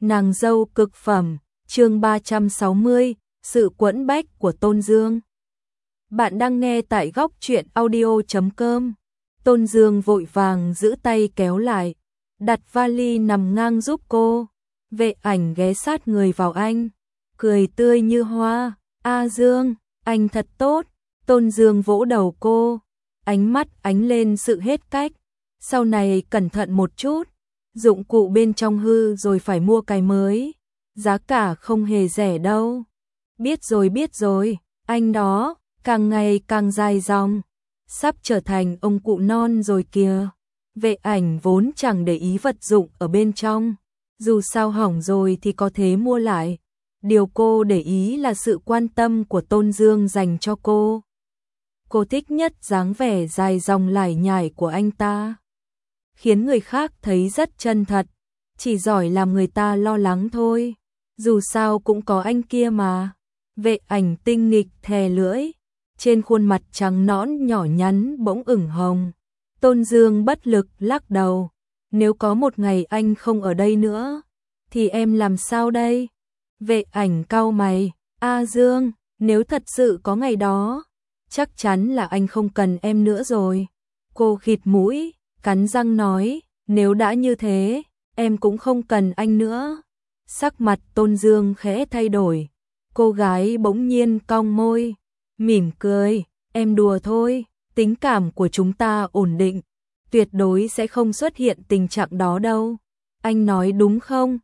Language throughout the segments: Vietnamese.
Nàng dâu cực phẩm, chương 360, sự quẫn bách của Tôn Dương. Bạn đang nghe tại góc truyện audio.com. Tôn Dương vội vàng giữ tay kéo lại, đặt vali nằm ngang giúp cô. Vệ Ảnh ghé sát người vào anh, cười tươi như hoa. A Dương, anh thật tốt. Tôn Dương vỗ đầu cô, ánh mắt ánh lên sự hết cách. Sau này cẩn thận một chút, dụng cụ bên trong hư rồi phải mua cái mới, giá cả không hề rẻ đâu. Biết rồi, anh đó, càng ngày càng dài dòng, sắp trở thành ông cụ non rồi kìa. Vệ Ảnh vốn chẳng để ý vật dụng ở bên trong, dù sao hỏng rồi thì có thế mua lại. Điều cô để ý là sự quan tâm của Tôn Dương dành cho cô. Cô thích nhất dáng vẻ dài dòng lải nhải của anh ta, khiến người khác thấy rất chân thật, chỉ giỏi làm người ta lo lắng thôi. Dù sao cũng có anh kia mà. Vệ Ảnh tinh nghịch thè lưỡi, trên khuôn mặt trắng nõn nhỏ nhắn bỗng ửng hồng. Tôn Dương bất lực lắc đầu, nếu có một ngày anh không ở đây nữa, thì em làm sao đây? Vệ Ảnh cau mày, A Dương, nếu thật sự có ngày đó, chắc chắn là anh không cần em nữa rồi. Cô khịt mũi, cắn răng nói, nếu đã như thế, em cũng không cần anh nữa. Sắc mặt Tôn Dương khẽ thay đổi, cô gái bỗng nhiên cong môi, mỉm cười, em đùa thôi, tình cảm của chúng ta ổn định, tuyệt đối sẽ không xuất hiện tình trạng đó đâu. Anh nói đúng không?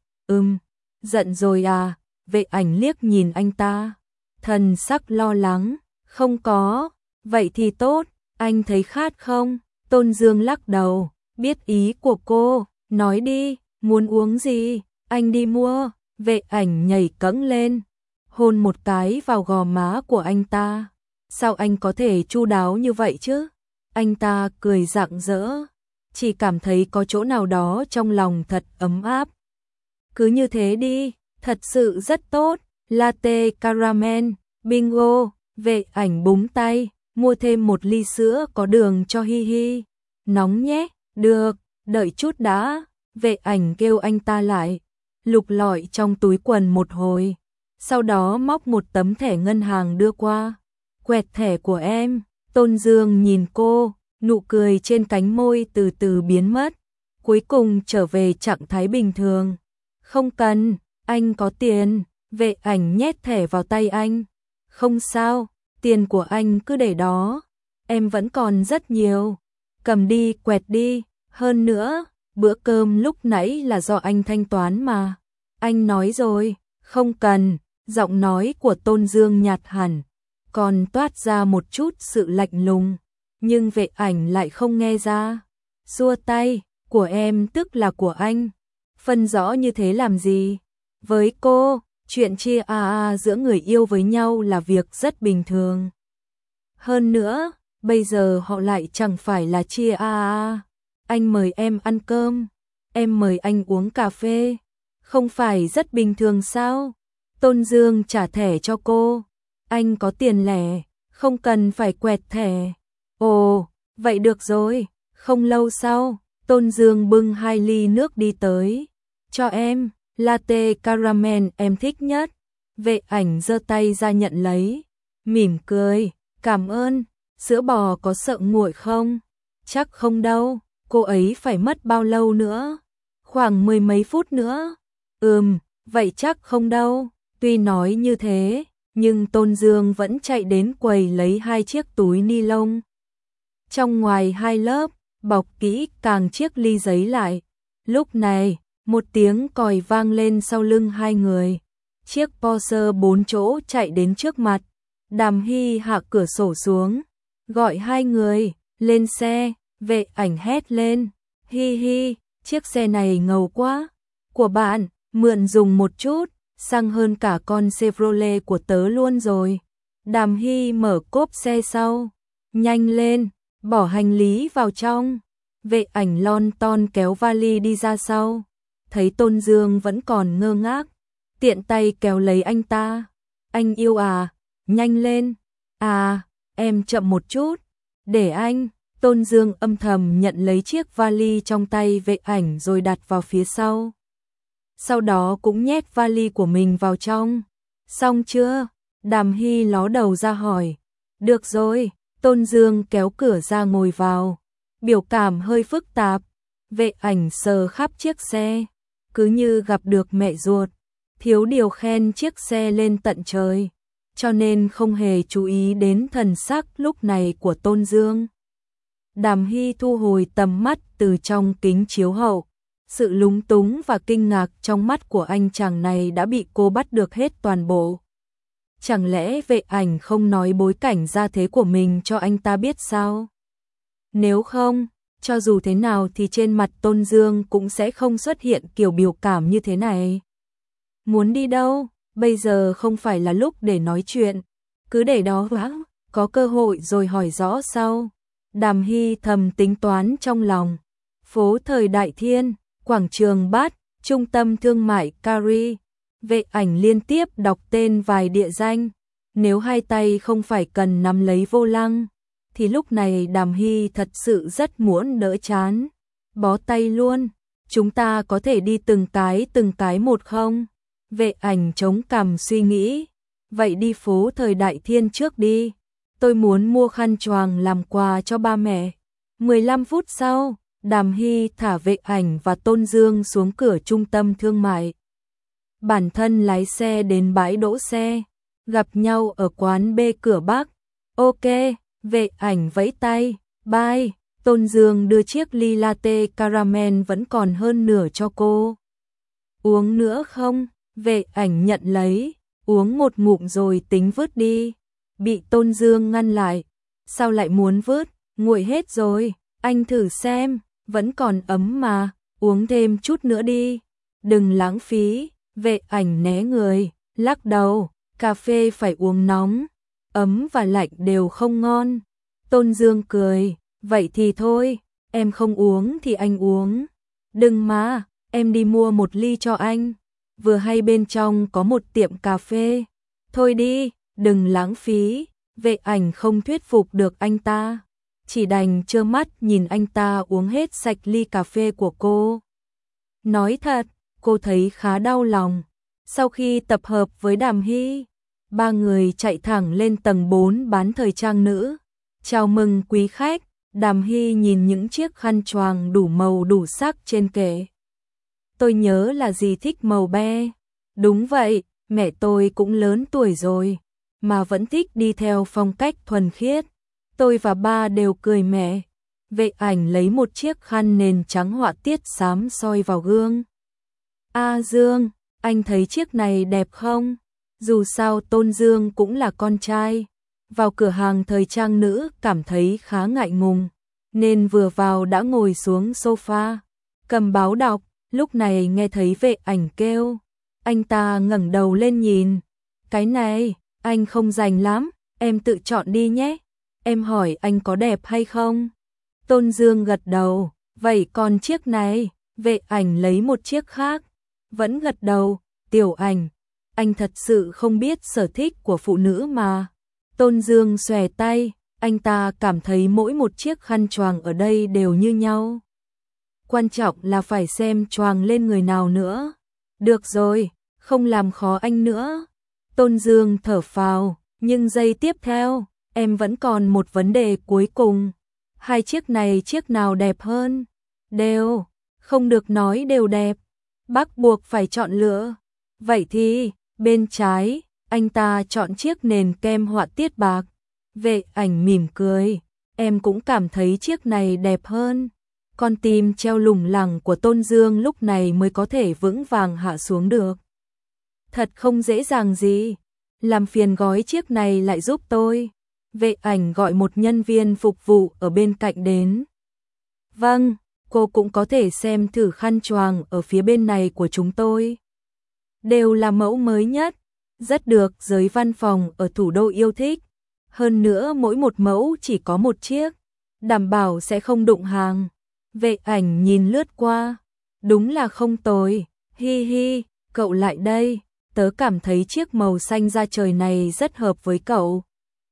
Giận rồi à? Vệ Ảnh liếc nhìn anh ta, thần sắc lo lắng, không có, vậy thì tốt, anh thấy khát không? Tôn Dương lắc đầu, biết ý của cô, nói đi, muốn uống gì, anh đi mua. Vệ Ảnh nhảy cẫng lên, hôn một cái vào gò má của anh ta. Sao anh có thể chu đáo như vậy chứ? Anh ta cười rạng rỡ, chỉ cảm thấy có chỗ nào đó trong lòng thật ấm áp. Cứ như thế đi, thật sự rất tốt. Latte caramel, bingo. Vệ Ảnh búng tay, mua thêm một ly sữa có đường cho Hi Hi. Nóng nhé, được, đợi chút đã. Vệ Ảnh kêu anh ta lại, lục lọi trong túi quần một hồi, sau đó móc một tấm thẻ ngân hàng đưa qua. Quẹt thẻ của em. Tôn Dương nhìn cô, nụ cười trên cánh môi từ từ biến mất, cuối cùng trở về trạng thái bình thường. Không cần, anh có tiền. Vệ Ảnh nhét thẻ vào tay anh. Không sao, tiền của anh cứ để đó, em vẫn còn rất nhiều. Cầm đi, quẹt đi. Hơn nữa, bữa cơm lúc nãy là do anh thanh toán mà. Anh nói rồi, không cần. Giọng nói của Tôn Dương nhạt hẳn, còn toát ra một chút sự lạnh lùng, nhưng Vệ Ảnh lại không nghe ra. Xua tay, của em tức là của anh, phân rõ như thế làm gì? Với cô, chuyện chia giữa người yêu với nhau là việc rất bình thường. Hơn nữa, bây giờ họ lại chẳng phải là chia anh mời em ăn cơm, em mời anh uống cà phê, không phải rất bình thường sao? Tôn Dương trả thẻ cho cô, anh có tiền lẻ, không cần phải quẹt thẻ. Ồ, vậy được rồi. Không lâu sau, Tôn Dương bưng 2 ly nước đi tới. Cho em, latte caramel em thích nhất. Vệ Ảnh giơ tay ra nhận lấy, mỉm cười, cảm ơn. Sữa bò có sợ nguội không? Chắc không đâu. Cô ấy phải mất bao lâu nữa? Khoảng 10 mấy phút nữa. Vậy chắc không đâu. Tuy nói như thế, nhưng Tôn Dương vẫn chạy đến quầy lấy 2 chiếc túi ni lông. Trong ngoài 2 lớp, bọc kỹ càng chiếc ly giấy lại. Lúc này, một tiếng còi vang lên sau lưng hai người. Chiếc Porsche 4 chỗ chạy đến trước mặt. Đàm Hy hạ cửa sổ xuống, gọi hai người, lên xe. Vệ Ảnh hét lên, Hi Hi, chiếc xe này ngầu quá. Của bạn, mượn dùng một chút. Sang hơn cả con Chevrolet của tớ luôn rồi. Đàm Hy mở cốp xe sau. Nhanh lên, bỏ hành lý vào trong. Vệ Ảnh lon ton kéo vali đi ra sau. Thấy Tôn Dương vẫn còn ngơ ngác, tiện tay kéo lấy anh ta. Anh yêu à, nhanh lên. À, em chậm một chút. Để anh. Tôn Dương âm thầm nhận lấy chiếc vali trong tay Vệ Ảnh rồi đặt vào phía sau. sau đó cũng nhét vali của mình vào trong. Xong chưa? Đàm Hy ló đầu ra hỏi. Được rồi, Tôn Dương kéo cửa ra ngồi vào. Biểu cảm hơi phức tạp. Vệ Ảnh sờ khắp chiếc xe, cứ như gặp được mẹ ruột. Thiếu điều khen chiếc xe lên tận trời, cho nên không hề chú ý đến thần sắc lúc này của Tôn Dương. Đàm Hy thu hồi tầm mắt từ trong kính chiếu hậu. Sự lúng túng và kinh ngạc trong mắt của anh chàng này đã bị cô bắt được hết toàn bộ. Chẳng lẽ Vệ Ảnh không nói bối cảnh gia thế của mình cho anh ta biết sao? Nếu không, cho dù thế nào thì trên mặt Tôn Dương cũng sẽ không xuất hiện kiểu biểu cảm như thế này. Muốn đi đâu? Bây giờ không phải là lúc để nói chuyện. Cứ để đó có cơ hội rồi hỏi rõ sau. Đàm Hy thầm tính toán trong lòng. Phố Thời Đại Thiên, quảng trường Bát, trung tâm thương mại Cary. Vệ Ảnh liên tiếp đọc tên vài địa danh. Nếu hai tay không phải cần nắm lấy vô lăng, thì lúc này Đàm Hy thật sự rất muốn đỡ chán. Bó tay luôn, chúng ta có thể đi từng cái một không? Vệ Ảnh chống cằm suy nghĩ. Vậy đi phố Thời Đại Thiên trước đi. Tôi muốn mua khăn choàng làm quà cho ba mẹ. 15 phút sau, Đàm Hy thả Vệ Ảnh và Tôn Dương xuống cửa trung tâm thương mại. Bản thân lái xe đến bãi đỗ xe, gặp nhau ở quán B cửa Bắc. Ok, Vệ Ảnh vẫy tay, bye. Tôn Dương đưa chiếc ly latte caramel vẫn còn hơn nửa cho cô. Uống nữa không? Vệ Ảnh nhận lấy, uống một ngụm rồi tính vứt đi. Bị Tôn Dương ngăn lại. Sao lại muốn vứt? Nguội hết rồi, anh thử xem, vẫn còn ấm mà, uống thêm chút nữa đi. Đừng lãng phí. Vệ Ảnh né người, lắc đầu, cà phê phải uống nóng, ấm và lạnh đều không ngon. Tôn Dương cười, vậy thì thôi, em không uống thì anh uống. Đừng mà, em đi mua một ly cho anh. Vừa hay bên trong có một tiệm cà phê. Thôi đi, đừng lãng phí. Vệ Ảnh không thuyết phục được anh ta, chỉ đành trơ mắt nhìn anh ta uống hết sạch ly cà phê của cô. Nói thật, cô thấy khá đau lòng. Sau khi tập hợp với Đàm Hy, ba người chạy thẳng lên tầng 4 bán thời trang nữ. Chào mừng quý khách. Đàm Hy nhìn những chiếc khăn choàng đủ màu đủ sắc trên kệ. Tôi nhớ là dì thích màu be. Đúng vậy, mẹ tôi cũng lớn tuổi rồi, mà vẫn thích đi theo phong cách thuần khiết. Tôi và ba đều cười mẹ. Vệ Ảnh lấy một chiếc khăn nền trắng họa tiết xám soi vào gương. A Dương, anh thấy chiếc này đẹp không? Dù sao Tôn Dương cũng là con trai. Vào cửa hàng thời trang nữ cảm thấy khá ngại ngùng, nên vừa vào đã ngồi xuống sofa, cầm báo đọc. Lúc này nghe thấy Vệ Ảnh kêu, anh ta ngẩng đầu lên nhìn. Cái này, anh không rành lắm, em tự chọn đi nhé. Em hỏi anh có đẹp hay không? Tôn Dương gật đầu, vậy còn chiếc này? Vệ Ảnh lấy một chiếc khác, vẫn gật đầu. Tiểu Ảnh, anh thật sự không biết sở thích của phụ nữ mà. Tôn Dương xòe tay, anh ta cảm thấy mỗi một chiếc khăn choàng ở đây đều như nhau. Quan trọng là phải xem choàng lên người nào nữa. Được rồi, không làm khó anh nữa. Tôn Dương thở phào, nhưng giây tiếp theo, em vẫn còn một vấn đề cuối cùng. Hai chiếc này chiếc nào đẹp hơn? Đều, không được nói đều đẹp. Bác buộc phải chọn lựa. Vậy thì, bên trái, anh ta chọn chiếc nền kem họa tiết bạc. Vệ Ảnh mỉm cười, em cũng cảm thấy chiếc này đẹp hơn. Con tim treo lủng lẳng của Tôn Dương lúc này mới có thể vững vàng hạ xuống được. Thật không dễ dàng gì. Làm phiền gói chiếc này lại giúp tôi. Vệ Ảnh gọi một nhân viên phục vụ ở bên cạnh đến. Vâng, cô cũng có thể xem thử khăn choàng ở phía bên này của chúng tôi. Đều là mẫu mới nhất, rất được giới văn phòng ở thủ đô yêu thích. Hơn nữa mỗi một mẫu chỉ có một chiếc, đảm bảo sẽ không đụng hàng. Vệ Ảnh nhìn lướt qua, đúng là không tồi. Hi hi, cậu lại đây, tớ cảm thấy chiếc màu xanh da trời này rất hợp với cậu.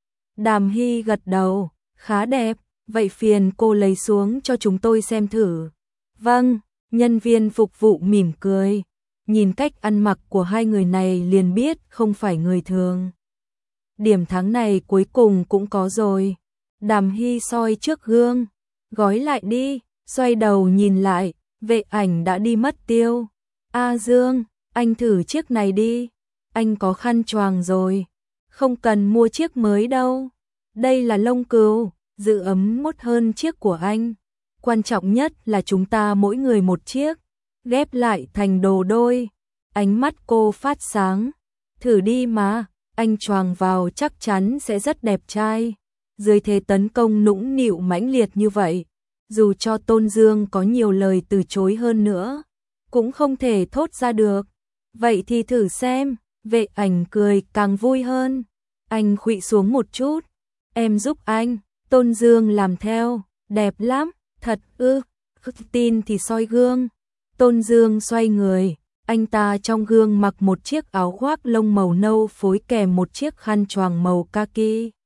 Đàm Hy gật đầu, khá đẹp, vậy phiền cô lấy xuống cho chúng tôi xem thử. Vâng, nhân viên phục vụ mỉm cười. nhìn cách ăn mặc của hai người này liền biết không phải người thường. Điểm tháng này cuối cùng cũng có rồi. Đàm Hy soi trước gương, gói lại đi, xoay đầu nhìn lại, Vệ Ảnh đã đi mất tiêu. A Dương, anh thử chiếc này đi, anh có khăn choàng rồi, không cần mua chiếc mới đâu. Đây là lông cừu, giữ ấm mốt hơn chiếc của anh. Quan trọng nhất là chúng ta mỗi người một chiếc, ghép lại thành đồ đôi. Ánh mắt cô phát sáng. Thử đi mà, anh choàng vào chắc chắn sẽ rất đẹp trai. Dưới thế tấn công nũng nịu mãnh liệt như vậy, dù cho Tôn Dương có nhiều lời từ chối hơn nữa, cũng không thể thốt ra được. Vậy thì thử xem, Vệ Ảnh cười càng vui hơn. Anh khuỵu xuống một chút, em giúp anh. Tôn Dương làm theo, đẹp lắm, thật ư, tin thì soi gương. Tôn Dương xoay người, anh ta trong gương mặc một chiếc áo khoác lông màu nâu phối kèm một chiếc khăn choàng màu kaki.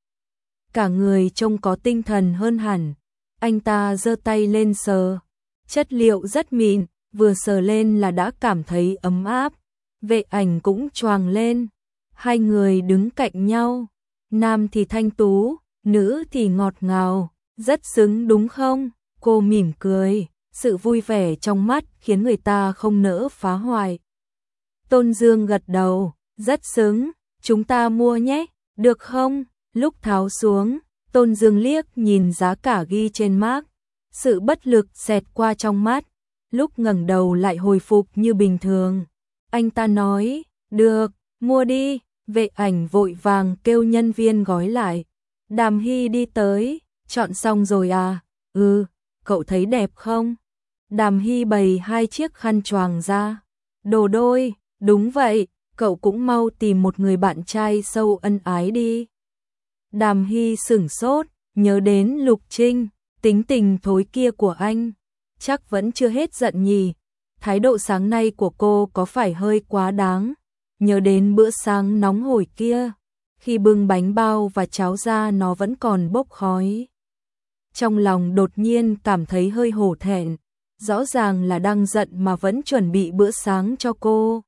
Cả người trông có tinh thần hơn hẳn. Anh ta giơ tay lên sờ, chất liệu rất mịn, vừa sờ lên là đã cảm thấy ấm áp. Vệ Ảnh cũng choàng lên, hai người đứng cạnh nhau, nam thì thanh tú, nữ thì ngọt ngào, rất xứng đúng không? Cô mỉm cười, sự vui vẻ trong mắt khiến người ta không nỡ phá hoại. Tôn Dương gật đầu, rất xứng, chúng ta mua nhé, được không? Lúc tháo xuống, Tôn Dương liếc nhìn giá cả ghi trên mác, sự bất lực xẹt qua trong mắt, lúc ngẩng đầu lại hồi phục như bình thường. Anh ta nói, được, mua đi. Vệ Ảnh vội vàng kêu nhân viên gói lại. Đàm Hy đi tới, chọn xong rồi à? Ừ, cậu thấy đẹp không? Đàm Hy bày hai chiếc khăn choàng ra. Đồ đôi, đúng vậy, cậu cũng mau tìm một người bạn trai sâu ân ái đi. Đàm Hy sửng sốt, nhớ đến Lục Trinh, tính tình thối kia của anh, chắc vẫn chưa hết giận nhỉ. Thái độ sáng nay của cô có phải hơi quá đáng? Nhớ đến bữa sáng nóng hổi kia, khi bưng bánh bao và cháo ra nó vẫn còn bốc khói. Trong lòng đột nhiên cảm thấy hơi hổ thẹn, rõ ràng là đang giận mà vẫn chuẩn bị bữa sáng cho cô.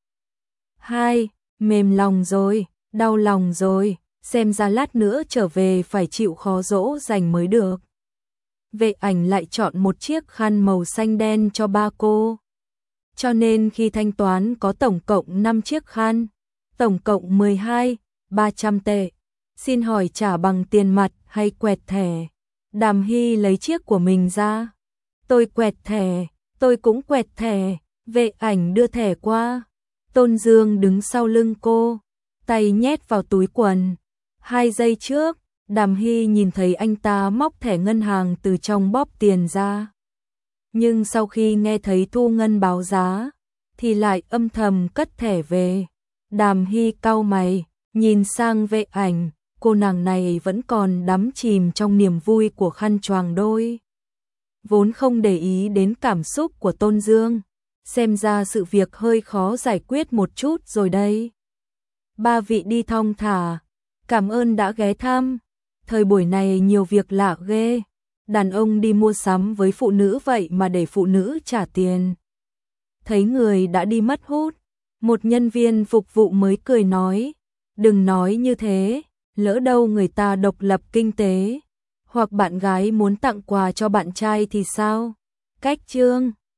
Mềm lòng rồi, đau lòng rồi, xem ra lát nữa trở về phải chịu khó dỗ dành mới được. Vệ Ảnh lại chọn một chiếc khăn màu xanh đen cho ba cô. Cho nên khi thanh toán có tổng cộng 5 chiếc khăn, tổng cộng 300 tệ. Xin hỏi trả bằng tiền mặt hay quẹt thẻ? Đàm Hy lấy chiếc của mình ra. Tôi quẹt thẻ, tôi cũng quẹt thẻ. Vệ Ảnh đưa thẻ qua. Tôn Dương đứng sau lưng cô, tay nhét vào túi quần. 2 giây trước, Đàm Hy nhìn thấy anh ta móc thẻ ngân hàng từ trong bóp tiền ra. Nhưng sau khi nghe thấy thu ngân báo giá, thì lại âm thầm cất thẻ về. Đàm Hy cau mày, nhìn sang Vệ Ảnh, cô nàng này vẫn còn đắm chìm trong niềm vui của khăn choàng đôi. Vốn không để ý đến cảm xúc của Tôn Dương, xem ra sự việc hơi khó giải quyết một chút rồi đây. Ba vị đi thong thả, cảm ơn đã ghé thăm. Thời buổi này nhiều việc lạ ghê. Đàn ông đi mua sắm với phụ nữ vậy mà để phụ nữ trả tiền. Thấy người đã đi mất hút, một nhân viên phục vụ mới cười nói, đừng nói như thế, lỡ đâu người ta độc lập kinh tế, hoặc bạn gái muốn tặng quà cho bạn trai thì sao? Cách chương